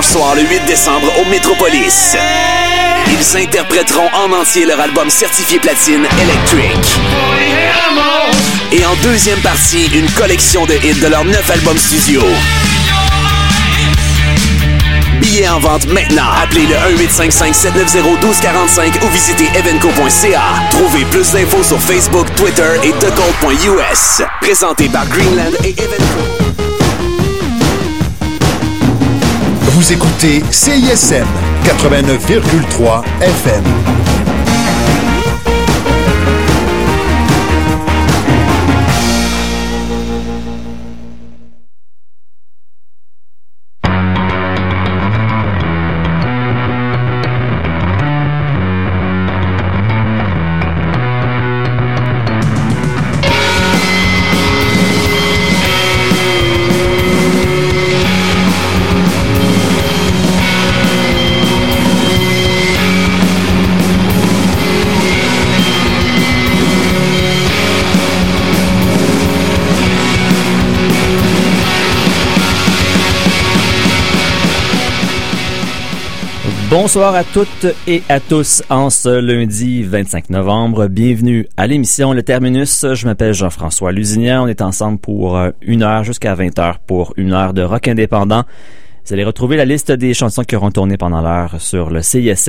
dimanche soir le 8 décembre au Métropolis. Ils interpréteront en entier leur album certifié platine Electric. Et en deuxième partie, une collection de hits de leurs 9 albums studio. Billets en vente maintenant. Appelez le 1-855-790-1245 ou visitez evenco.ca. Trouvez plus d'infos sur Facebook, Twitter et thegold.us. Présenté par Greenland et Evenco. Vous écoutez CISM 89,3 FM. Bonsoir à toutes et à tous en ce lundi 25 novembre. Bienvenue à l'émission Le Terminus. Je m'appelle Jean-François Lusignan. On est ensemble pour 1 heure jusqu'à 20 heures pour 1 heure de rock indépendant. Vous allez retrouver la liste des chansons qui auront tourné pendant l'heure sur le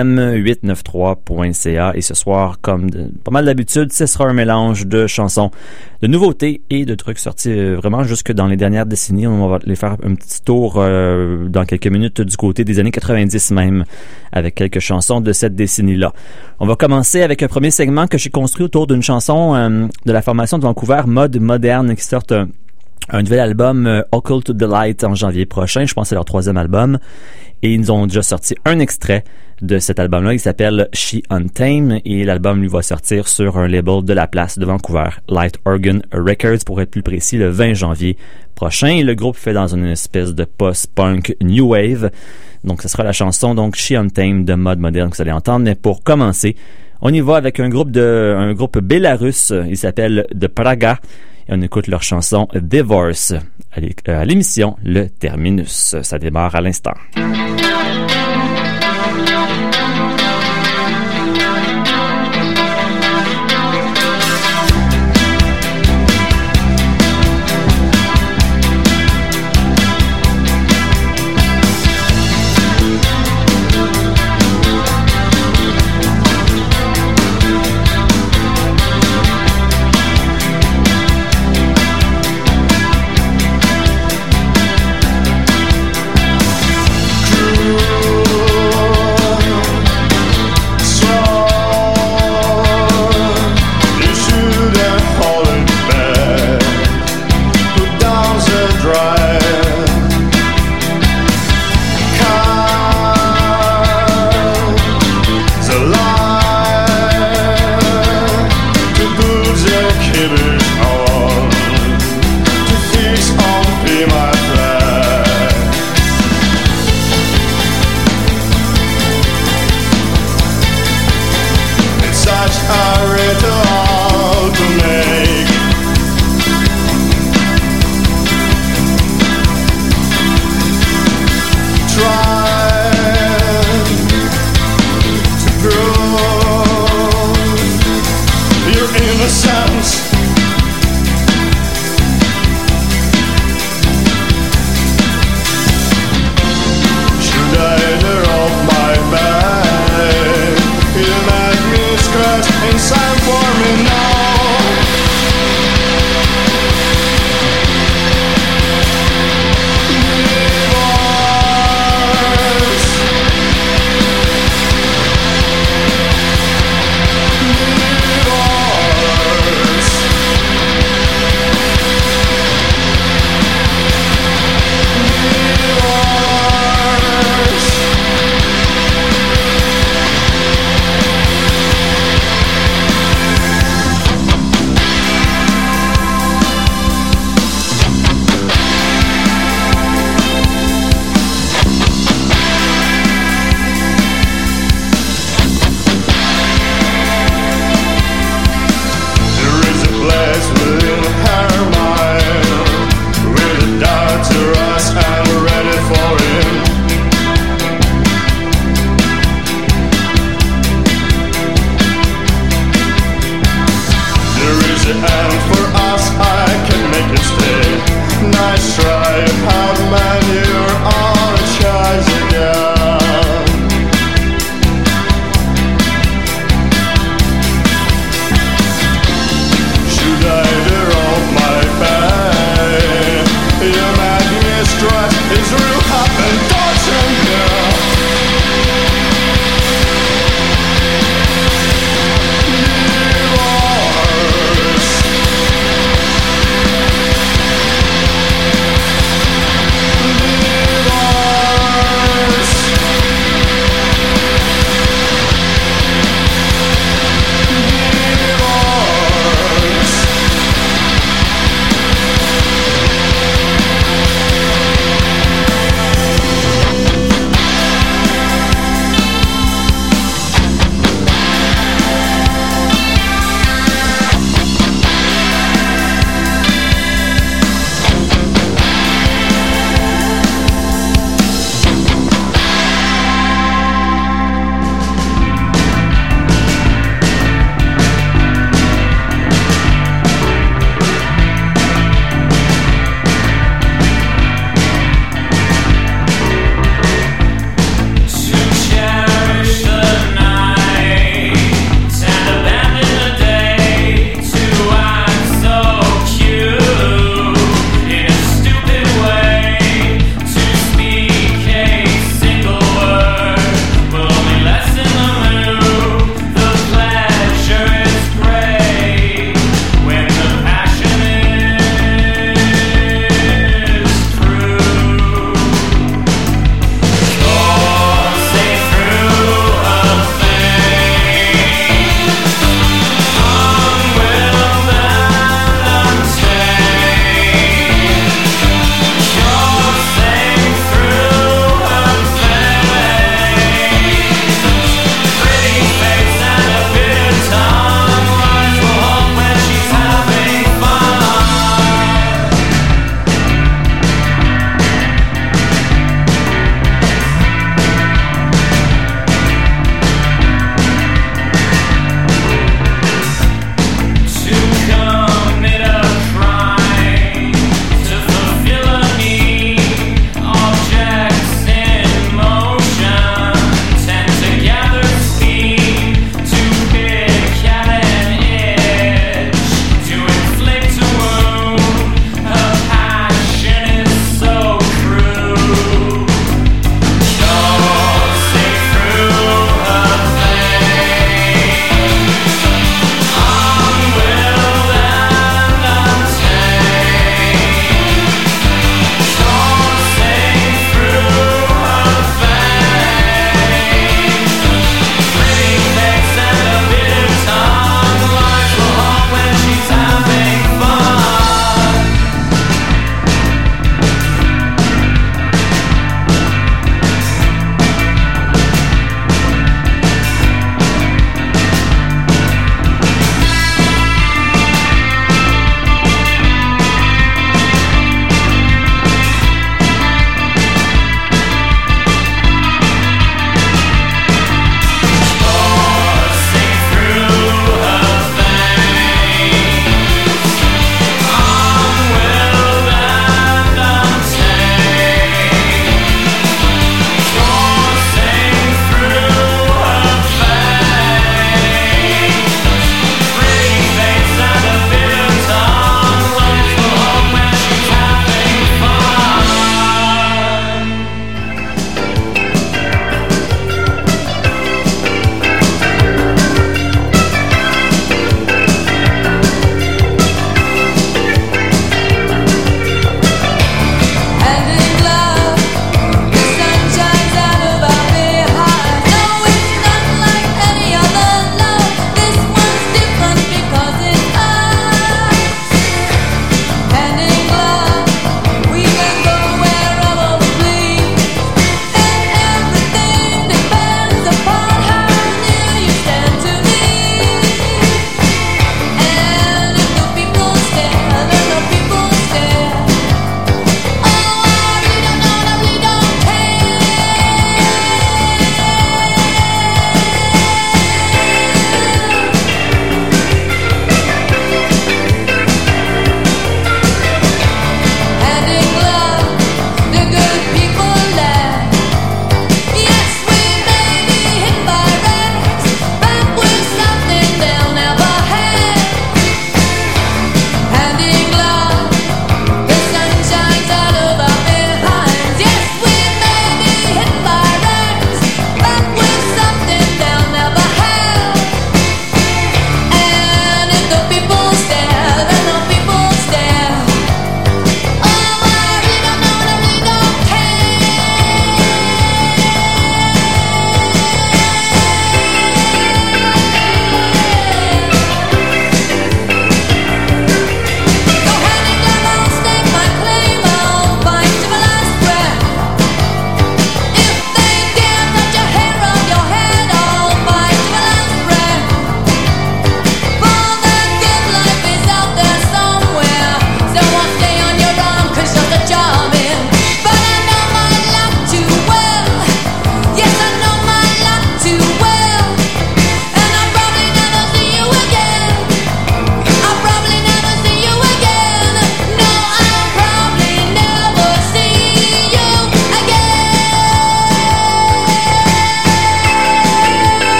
CISM893.ca. Et ce soir, comme pas mal d'habitude, ce sera un mélange de chansons, de nouveautés et de trucs sortis vraiment jusque dans les dernières décennies. On va les faire un petit tour dans quelques minutes du côté des années 90 même, avec quelques chansons de cette décennie-là. On va commencer avec un premier segment que j'ai construit autour d'une chanson de la formation de Vancouver, Mode Moderne, qui sort un nouvel album, Occult Delight, en janvier prochain. Je pense que c'est leur 3e album. Et ils nous ont déjà sorti un extrait de cet album-là. Il s'appelle She Untamed. Et l'album lui va sortir sur un label de la place de Vancouver, Light Organ Records, pour être plus précis, le 20 janvier prochain. Et le groupe fait dans une espèce de post-punk new wave. Donc, ce sera la chanson, donc, She Untamed de Mode Moderne que vous allez entendre. Mais pour commencer, on y va avec un groupe bélarus. Il s'appelle The Praga. Et on écoute leur chanson Divorce à l'émission Le Terminus. Ça démarre à l'instant. True.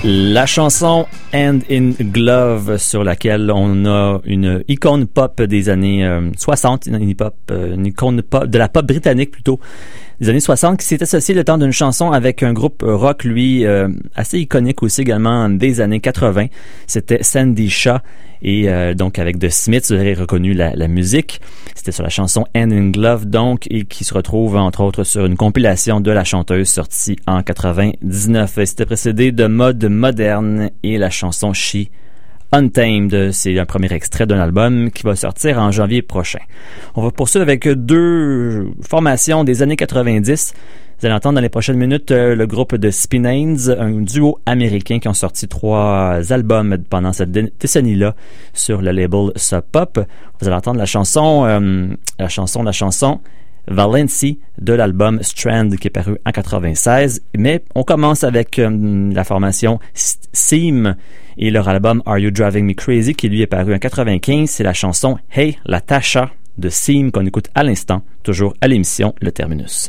La chanson Hand in Glove, sur laquelle on a une icône pop des années 60, une icône pop, de la pop britannique plutôt, des années 60, qui s'est associée le temps d'une chanson avec un groupe rock, lui, assez iconique aussi également des années 80. C'était Sandy Shaw. Et donc avec The Smiths, vous avez reconnu la musique. C'était sur la chanson Hand in Glove, donc, et qui se retrouve entre autres sur une compilation de la chanteuse sortie en 99. C'était précédé de Mode Moderne et la chanson She Untamed. C'est un premier extrait d'un album qui va sortir en janvier prochain. On va poursuivre avec deux formations des années 90. Vous allez entendre dans les prochaines minutes le groupe de Spinanes, un duo américain qui ont sorti 3 albums pendant cette décennie-là sur le label Sub Pop. Vous allez entendre la chanson Valency de l'album Strand qui est paru en 96. Mais on commence avec la formation Seam et leur album Are You Driving Me Crazy qui lui est paru en 95. C'est la chanson Hey Latasha de Seam qu'on écoute à l'instant, toujours à l'émission Le Terminus.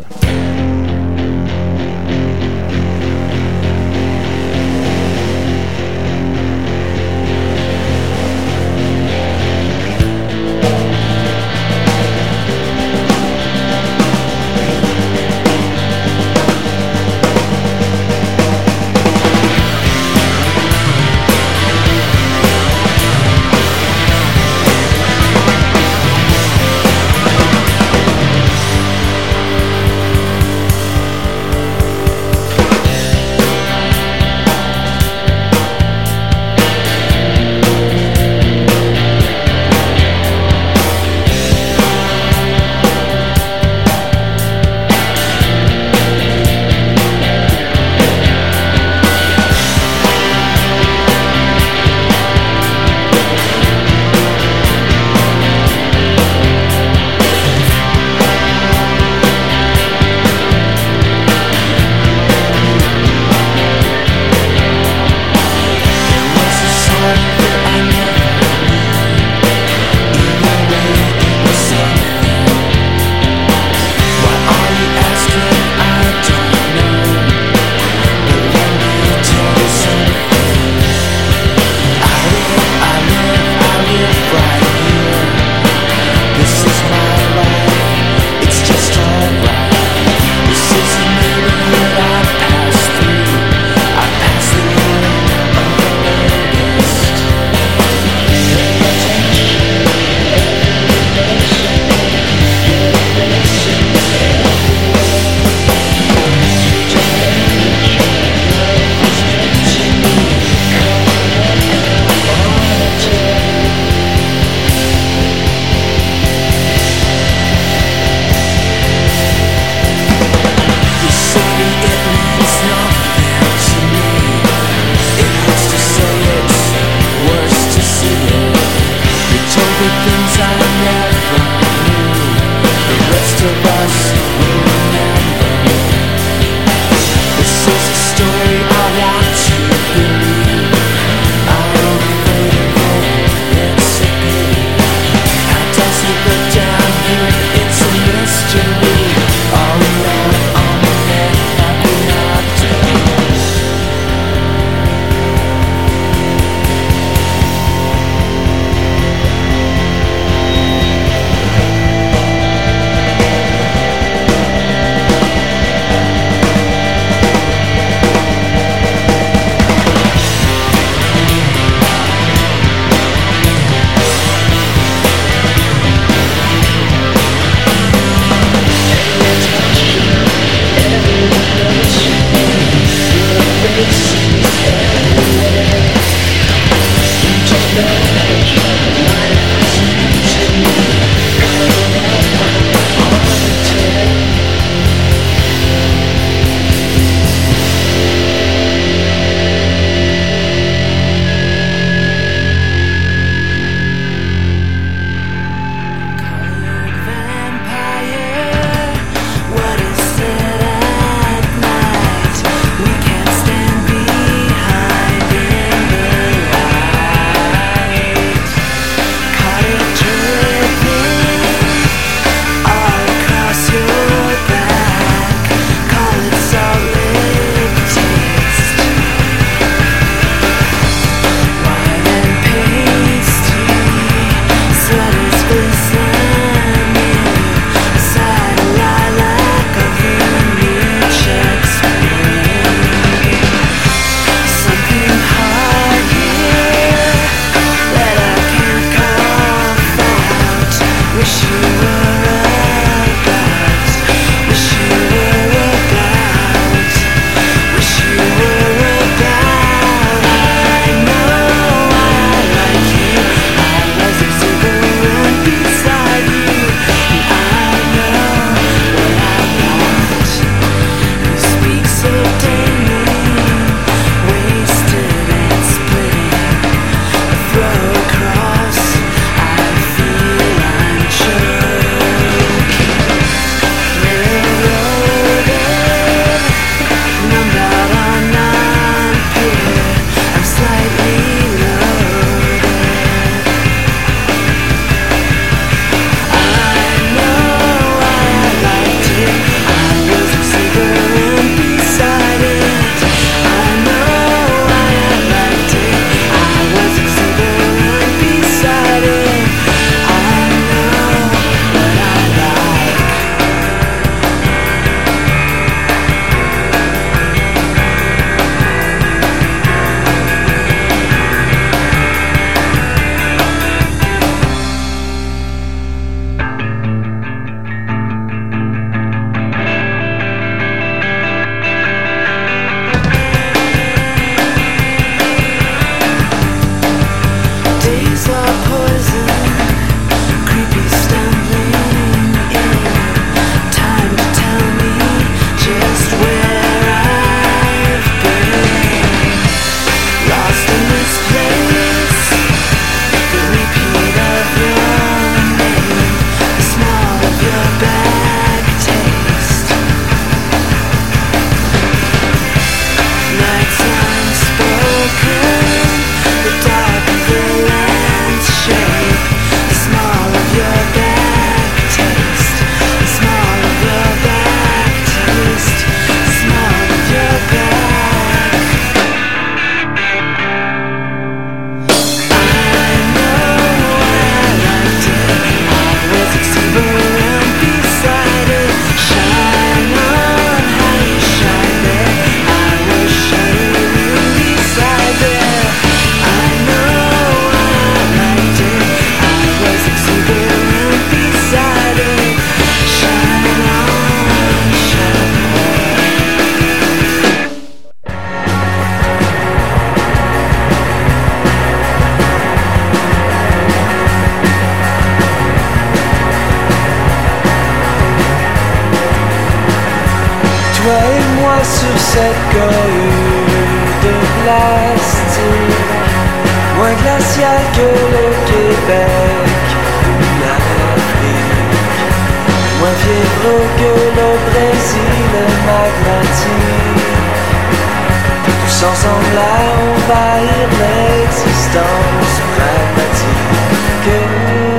toi et moi sur cette cohue de plastique, moins glacial que le Québec ou l'Afrique, moins fiévreux que le Brésil magmatique. Tous ensemble à envahir l'existence pragmatique.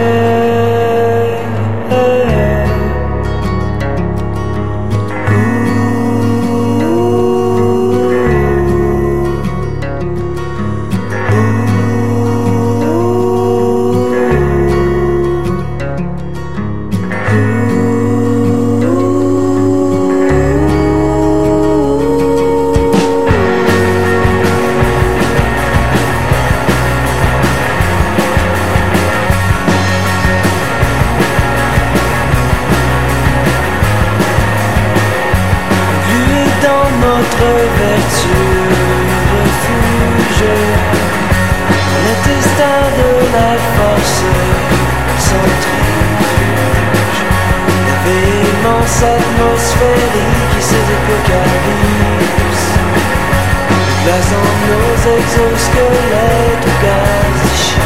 Atmosphérique qui ces apocalypses, glace en nos exosquelettes ou gaz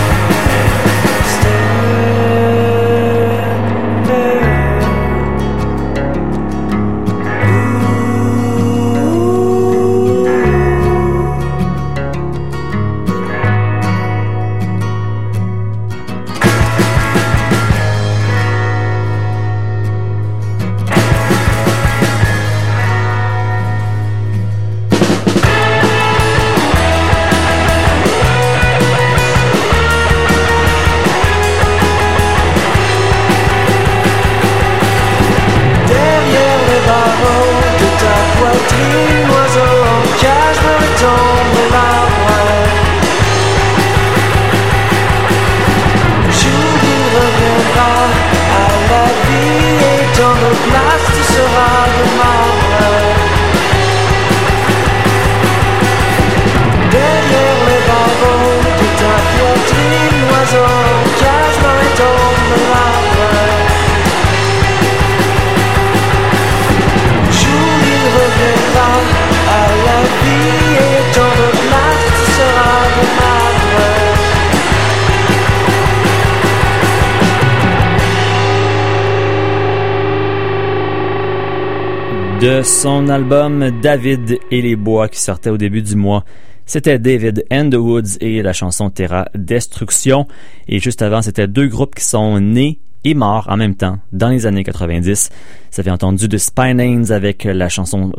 De son album David et les Bois qui sortait au début du mois, c'était David and the Woods et la chanson Terra Destruction. Et juste avant, c'était deux groupes qui sont nés et morts en même temps dans les années 90. Ça fait entendu de Spinanes avec la chanson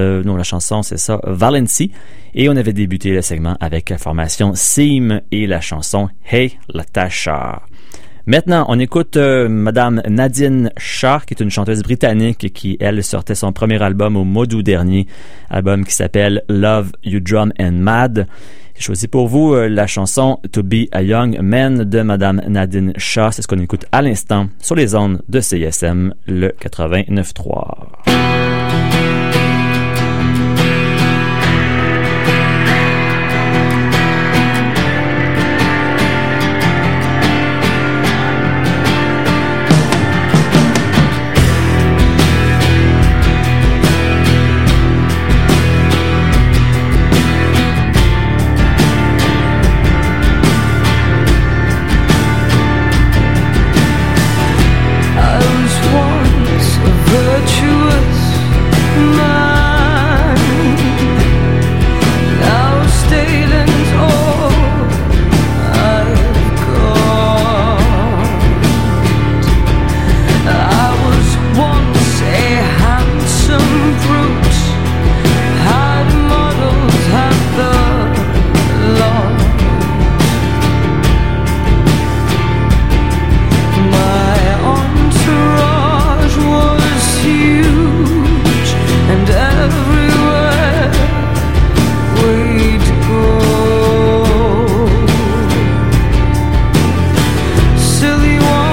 Valency. Et on avait débuté le segment avec la formation Seam et la chanson Hey Latasha. Maintenant, on écoute Madame Nadine Shah, qui est une chanteuse britannique qui, elle, sortait son premier album au mois d'août dernier, album qui s'appelle Love, You Drum and Mad. J'ai choisi pour vous la chanson To Be a Young Man de Madame Nadine Shah. C'est ce qu'on écoute à l'instant sur les ondes de CISM, le 89.3.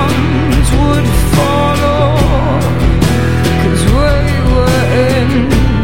Cause we were in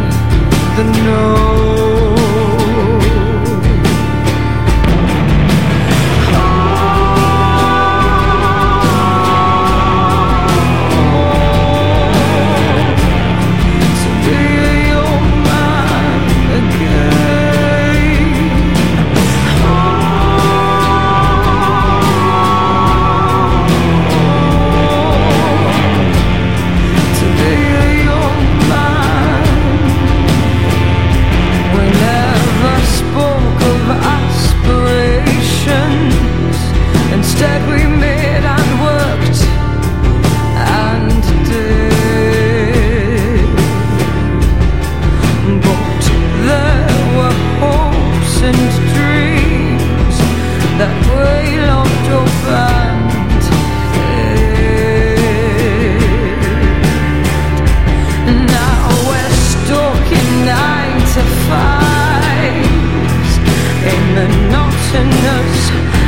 identifies a monotonous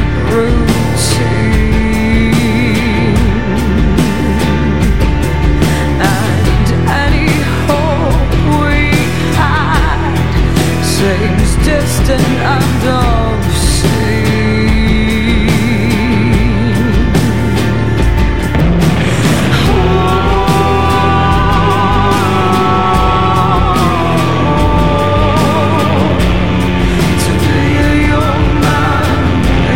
routine, and any hope we had seems distant and obscene. To be a young man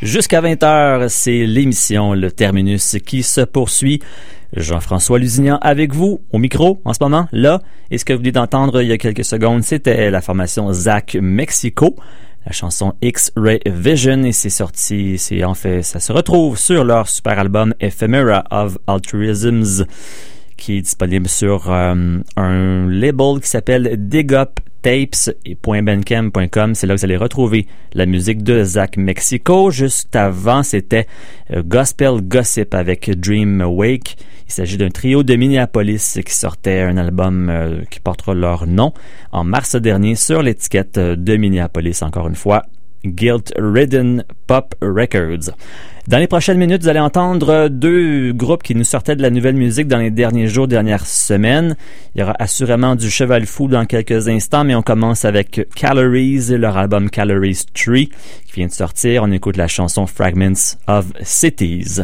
Jusqu'à 20h, c'est l'émission Le Terminus qui se poursuit. Jean-François Lusignan avec vous au micro en ce moment, là. Et ce que vous venez d'entendre il y a quelques secondes, c'était la formation Zach Mexico, la chanson X-Ray Vision, et c'est sorti, ça se retrouve sur leur super album Ephemera of Altruisms, qui est disponible sur un label qui s'appelle Dig Up Tapes et .bandcamp.com. C'est là que vous allez retrouver la musique de Zach Mexico. Juste avant, c'était Gospel Gossip avec Dream Wake. Il s'agit d'un trio de Minneapolis qui sortait un album qui portera leur nom en mars dernier sur l'étiquette de Minneapolis, encore une fois, Guilt Ridden Pop Records. Dans les prochaines minutes, vous allez entendre deux groupes qui nous sortaient de la nouvelle musique dans les derniers jours, dernières semaines. Il y aura assurément du Cheval Fou dans quelques instants, mais on commence avec Calories, leur album Calories 3 qui vient de sortir. On écoute la chanson Fragments of Cities.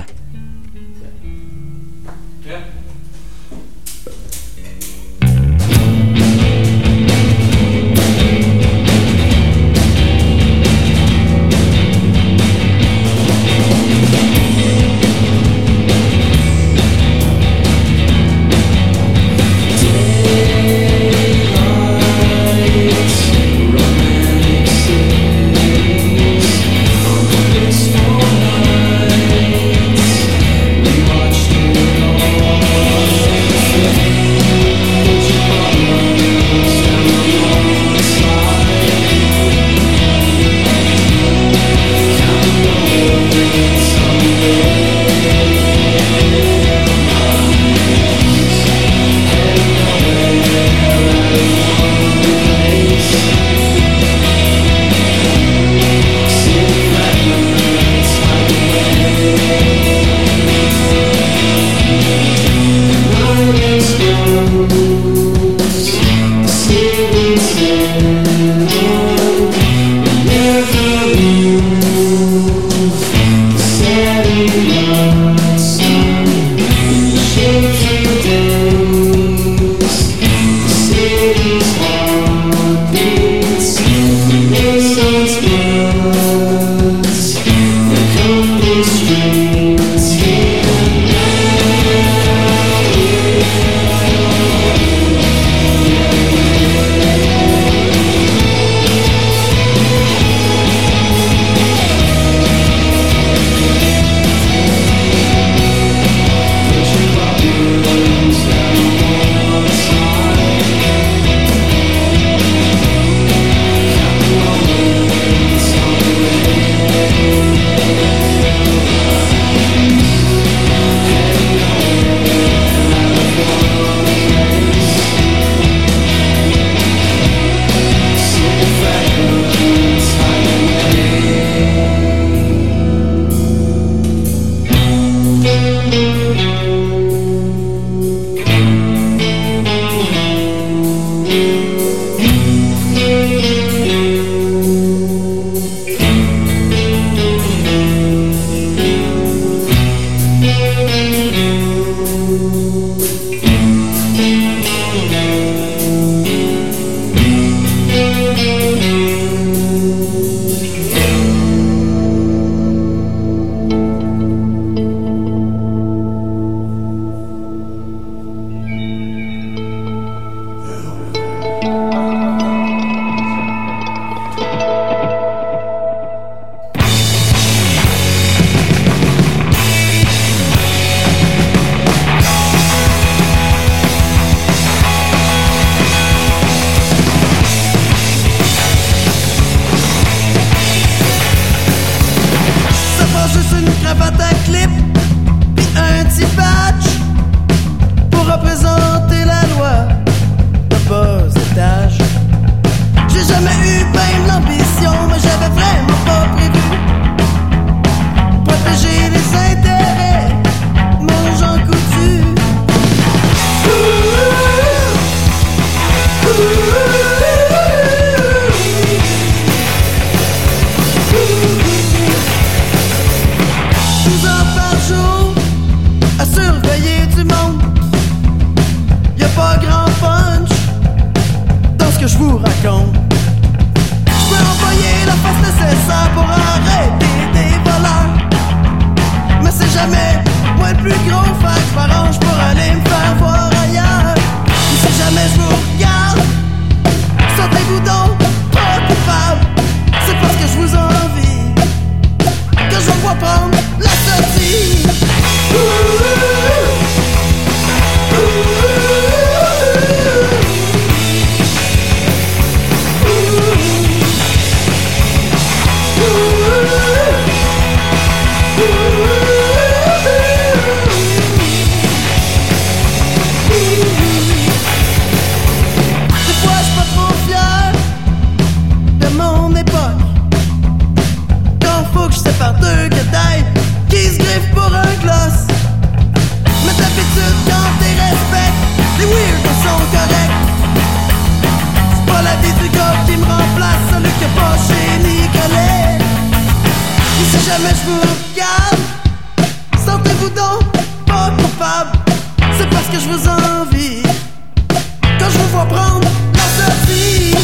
Je peux envoyer la force nécessaire pour arrêter des voleurs. jamais. Moi le plus gros, fait que je m'arrange pour aller me faire voir ailleurs. Et si jamais je vous regarde, sentez-vous donc pas coupable. C'est parce que je vous envie que je vois prendre la sortie. Par deux gadailles qui se griffent pour un gloss. Mais d'habitude quand t'es respectes, les weirdos sont corrects. C'est pas la vie du gars qui me remplace, celui qui a pas chez Nicolet. Et si jamais je vous regarde, sentez-vous donc pas coupable. C'est parce que je vous envie quand je vous vois prendre la sortie.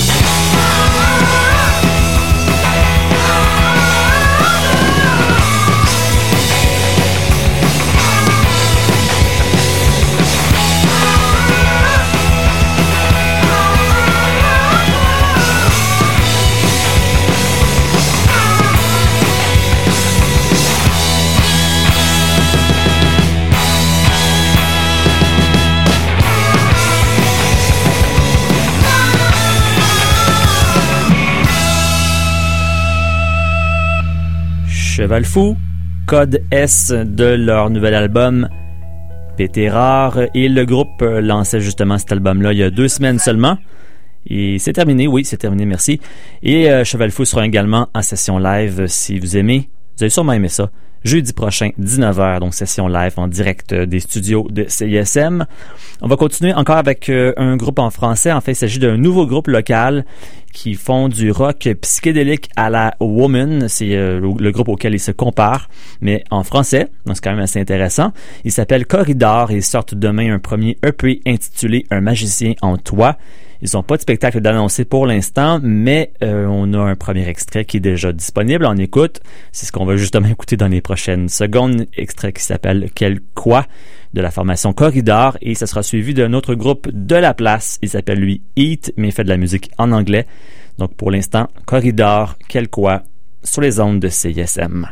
Cheval Fou, Code S de leur nouvel album Pété Rare, et le groupe lançait justement cet album-là il y a 2 semaines seulement. Et c'est terminé, oui, c'est terminé, merci. Et Cheval Fou sera également en session live si vous aimez. Vous allez sûrement aimer ça. Jeudi prochain, 19h, donc session live en direct des studios de CISM. On va continuer encore avec un groupe en français. En fait, il s'agit d'un nouveau groupe local qui font du rock psychédélique à la Woman. C'est le groupe auquel ils se comparent, mais en français. Donc, c'est quand même assez intéressant. Il s'appelle Corridor et ils sortent demain un premier EP intitulé Un magicien en toi. Ils n'ont pas de spectacle d'annoncer pour l'instant, mais on a un premier extrait qui est déjà disponible. On écoute. C'est ce qu'on va justement écouter dans les prochaines secondes. Extrait qui s'appelle Quel quoi de la formation Corridor, et ça sera suivi d'un autre groupe de la place. Il s'appelle lui Eat, mais il fait de la musique en anglais. Donc pour l'instant, Corridor, Quel quoi sur les ondes de CISM.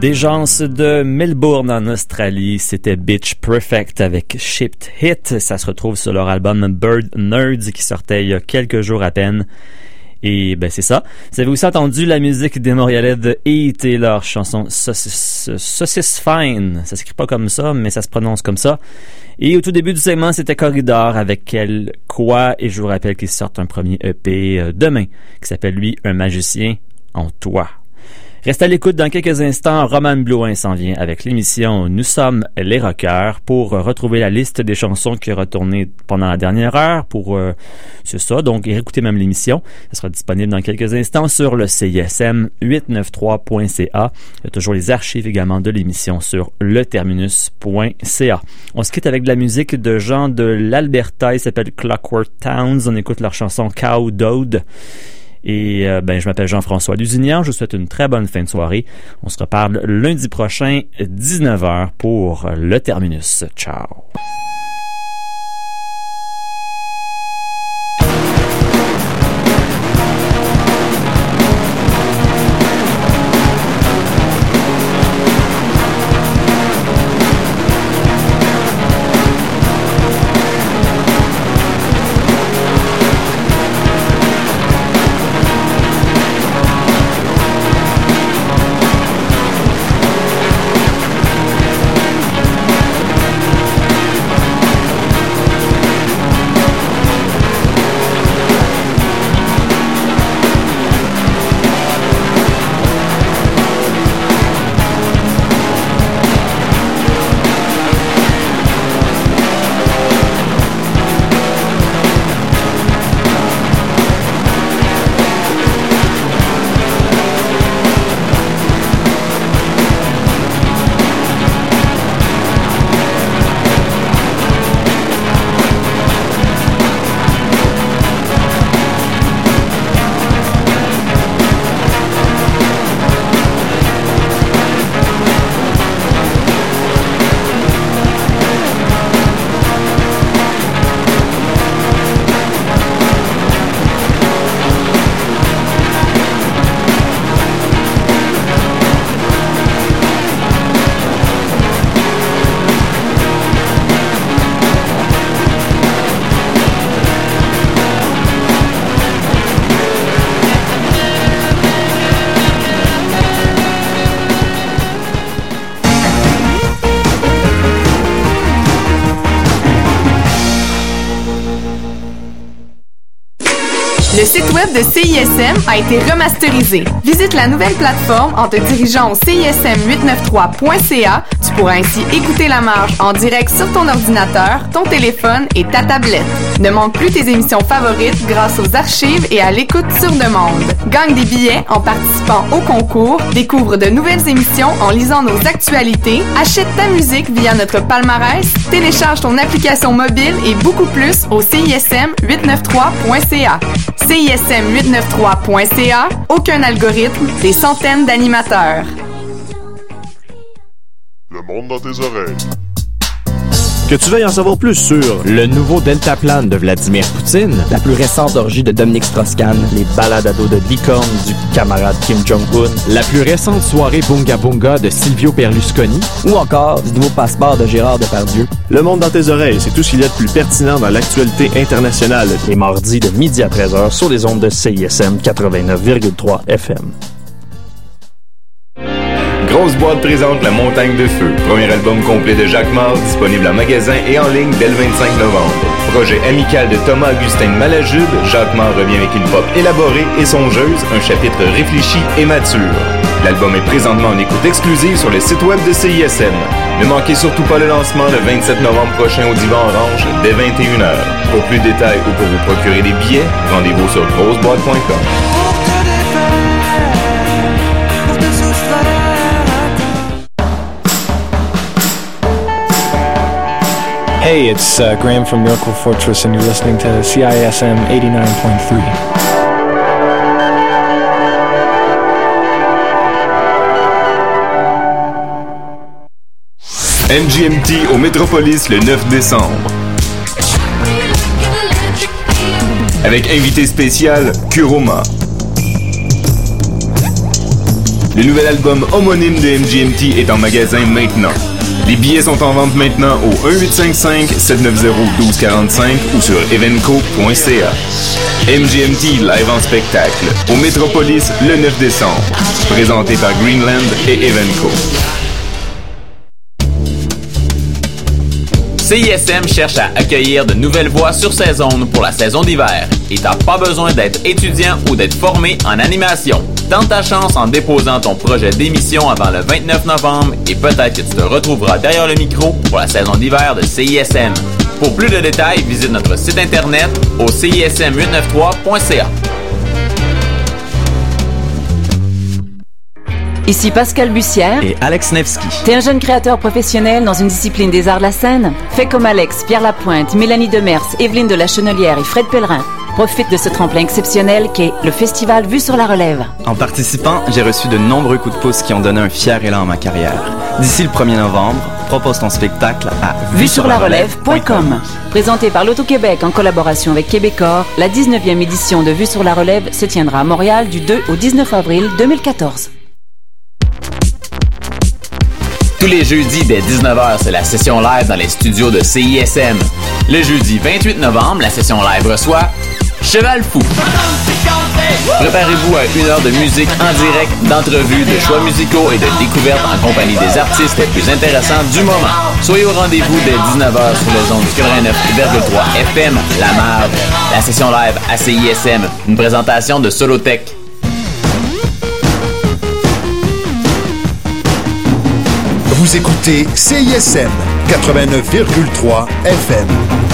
Des gens de Melbourne en Australie, c'était Bitch Perfect avec Shipped Hit. Ça se retrouve sur leur album Bird Nerds qui sortait il y a quelques jours à peine. Et ben c'est ça. Vous avez aussi entendu la musique des Montréalais de Heat et leur chanson Saucisse Fine. Ça s'écrit pas comme ça, mais ça se prononce comme ça. Et au tout début du segment, c'était Corridor avec Quoi. Et je vous rappelle qu'ils sortent un premier EP demain qui s'appelle lui Un magicien en toi. Restez à l'écoute dans quelques instants. Roman Blouin s'en vient avec l'émission Nous sommes les rockers pour retrouver la liste des chansons qui est retournée pendant la dernière heure pour c'est ça, donc écoutez même l'émission. Ça sera disponible dans quelques instants sur le CISM893.ca. Il y a toujours les archives également de l'émission sur leterminus.ca. On se quitte avec de la musique de gens de l'Alberta. Il s'appelle Clockwork Towns. On écoute leur chanson Cow Dode. Et je m'appelle Jean-François Lusignan. Je vous souhaite une très bonne fin de soirée. On se reparle lundi prochain, 19h pour le Terminus. Ciao! Le site web de CISM a été remasterisé. Visite la nouvelle plateforme en te dirigeant au CISM893.ca. Tu pourras ainsi écouter la marge en direct sur ton ordinateur, ton téléphone et ta tablette. Ne manque plus tes émissions favorites grâce aux archives et à l'écoute sur demande. Gagne des billets en participant au concours, découvre de nouvelles émissions en lisant nos actualités, achète ta musique via notre palmarès, télécharge ton application mobile et beaucoup plus au CISM893.ca. CISM893.ca, aucun algorithme, des centaines d'animateurs. Le monde dans tes oreilles. Que tu veuilles en savoir plus sur le nouveau Deltaplan de Vladimir Poutine, la plus récente orgie de Dominique Strauss-Kahn, les balades à dos de licorne du camarade Kim Jong-un, la plus récente soirée Bunga Bunga de Silvio Berlusconi, ou encore du nouveau passeport de Gérard Depardieu. Le monde dans tes oreilles, c'est tout ce qu'il y a de plus pertinent dans l'actualité internationale. Les mardis de midi à 13h sur les ondes de CISM 89,3 FM. Grosse Boîte présente La Montagne de Feu, premier album complet de Jacques Mars, disponible en magasin et en ligne dès le 25 novembre. Projet amical de Thomas-Augustin Malajude, Jacques Mars revient avec une pop élaborée et songeuse, un chapitre réfléchi et mature. L'album est présentement en écoute exclusive sur le site web de CISM. Ne manquez surtout pas le lancement le 27 novembre prochain au Divan Orange dès 21h. Pour plus de détails ou pour vous procurer des billets, rendez-vous sur grosseboîte.com. Hey, it's Graham from Miracle Fortress, and you're listening to CISM 89.3. MGMT au Métropolis le 9 décembre. Avec invité spécial, Kuroma. Le nouvel album homonyme de MGMT est en magasin maintenant. Les billets sont en vente maintenant au 1-855-790-1245 ou sur evenco.ca. MGMT live en spectacle au Métropolis le 9 décembre. Présenté par Greenland et Evenco. CISM cherche à accueillir de nouvelles voix sur ses ondes pour la saison d'hiver. Et t'as pas besoin d'être étudiant ou d'être formé en animation. Tente ta chance en déposant ton projet d'émission avant le 29 novembre et peut-être que tu te retrouveras derrière le micro pour la saison d'hiver de CISM. Pour plus de détails, visite notre site internet au cism893.ca. Ici Pascal Bussière et Alex Nevsky. T'es un jeune créateur professionnel dans une discipline des arts de la scène? Fais comme Alex, Pierre Lapointe, Mélanie Demers, Evelyne de la Chenelière et Fred Pellerin. Profite de ce tremplin exceptionnel qu'est le festival Vue sur la Relève. En participant, j'ai reçu de nombreux coups de pouce qui ont donné un fier élan à ma carrière. D'ici le 1er novembre, propose ton spectacle à vuesurlarelève.com. Présenté par l'Auto-Québec en collaboration avec Québecor, la 19e édition de Vue sur la Relève se tiendra à Montréal du 2 au 19 avril 2014. Tous les jeudis dès 19h, c'est la session live dans les studios de CISM. Le jeudi 28 novembre, la session live reçoit Cheval Fou. Préparez-vous à 1 heure de musique en direct, d'entrevues, de choix musicaux et de découvertes en compagnie des artistes les plus intéressants du moment. Soyez au rendez-vous dès 19h sur les ondes du 89,3 FM, La Marge. La session live à CISM, une présentation de Solotech. Vous écoutez CISM 89,3 FM.